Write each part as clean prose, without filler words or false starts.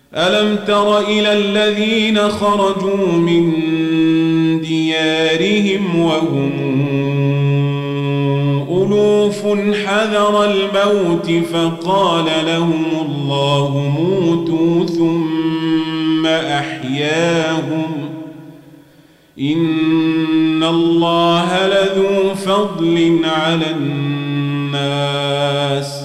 ألم تر إلى الذين خرجوا من ديارهم وهم ألوف حذر الموت فقال لهم الله موتوا ثم أحياهم إن الله لذو فضل على الناس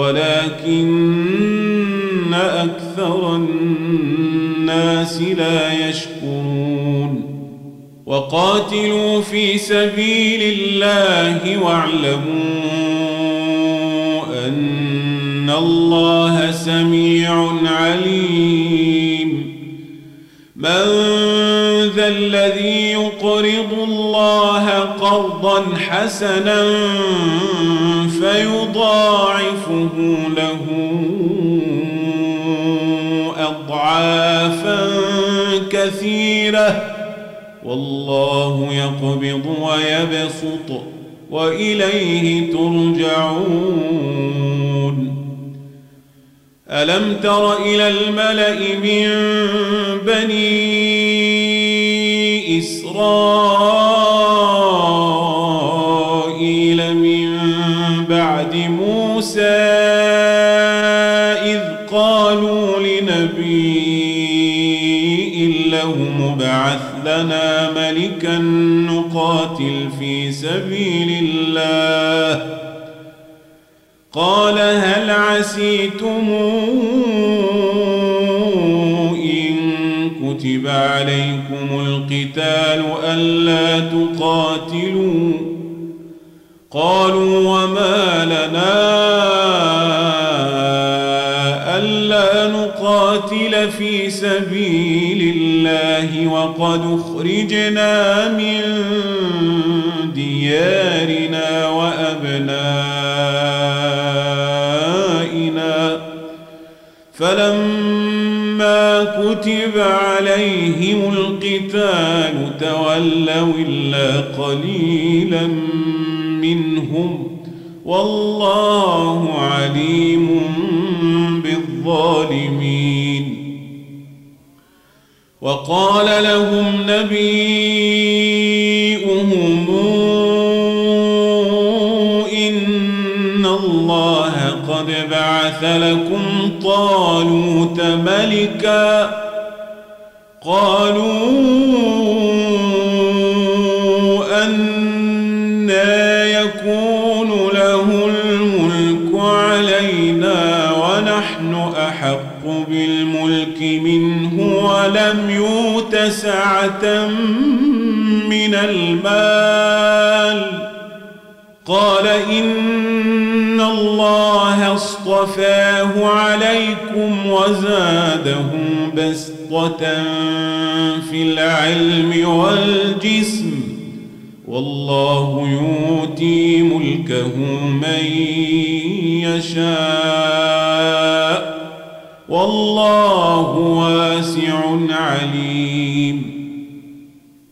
ولكن أكثر الناس لا يشكرون وقاتلوا في سبيل الله واعلموا أن الله سميع عليم من ذا الذي يقرض الله قرضا حسنا فيضاعفه له أضعافا كثيرة والله يقبض ويبسط وإليه ترجعون ألم تر إلى الملأ من بني إسرائيل من بعد موسى إذ قالوا لنبي له مبعث لنا ملكا نقاتل في سبيل الله قال هل عسيتم إن كتب عليكم القتال ألا تقاتلوا قالوا وما لنا ألا نقاتل في سبيل الله وقد أخرجنا من ديارنا وأبنائنا فلما كتب عليهم القتال تولوا إلا قليلا منهم والله عليم بالظالمين وقال لهم نبيهم إن الله قد بعث لكم طالوت ملكا قالوا أنى يكون له الملك علينا ونحن أحق بالملك منه ولم يؤت سعة من المال قال إن الله اصطفاه عليكم وزاده بسطة في العلم والجسم والله يؤتي ملكه من يشاء والله واسع عليم